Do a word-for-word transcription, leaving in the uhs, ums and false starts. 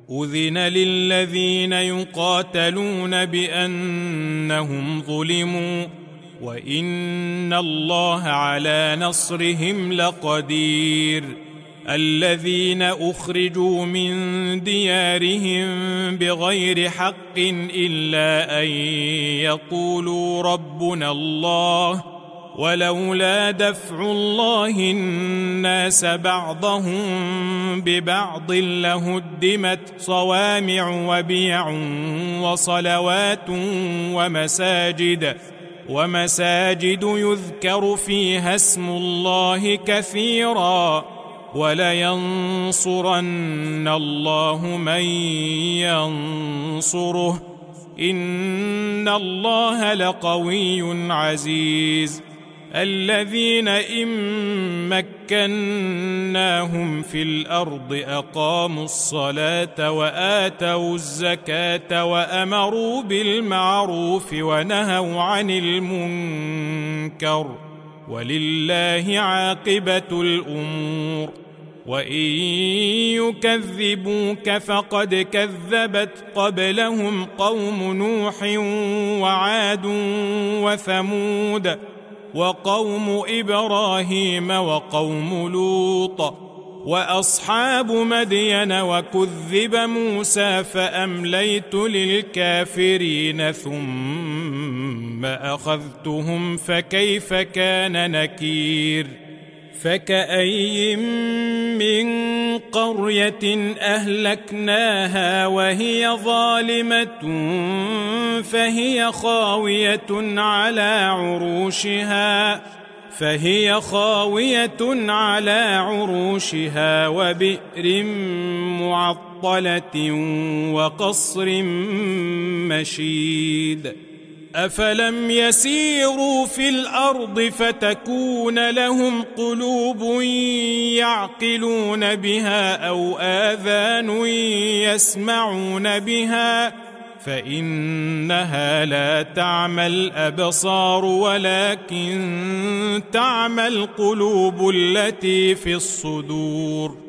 أذن للذين يقاتلون بأنهم ظلموا وإن الله على نصرهم لقدير. الذين أخرجوا من ديارهم بغير حق إلا أن يقولوا ربنا الله ولولا دفع الله الناس بعضهم ببعض لهدمت صوامع وبيع وصلوات ومساجد ومساجد يذكر فيها اسم الله كثيرا ولينصرن الله من ينصره إن الله لقوي عزيز. الذين إن مكناهم في الأرض أقاموا الصلاة وآتوا الزكاة وأمروا بالمعروف ونهوا عن المنكر ولله عاقبة الأمور. وإن يكذبوك فقد كذبت قبلهم قوم نوح وعاد وثمود وقوم إبراهيم وقوم لوط وأصحاب مدين وكذب موسى فأمليت للكافرين ثم أخذتهم فكيف كان نكير. فكأي من قرية أهلكناها وهي ظالمة فهي خاوية على عروشها فهي خاوية على عروشها وبئر معطلة وقصر مشيد. أفلم يسيروا في الأرض فتكون لهم قلوب يعقلون بها أو آذان يسمعون بها فإنها لا تعمى الأبصار ولكن تعمى القلوب التي في الصدور.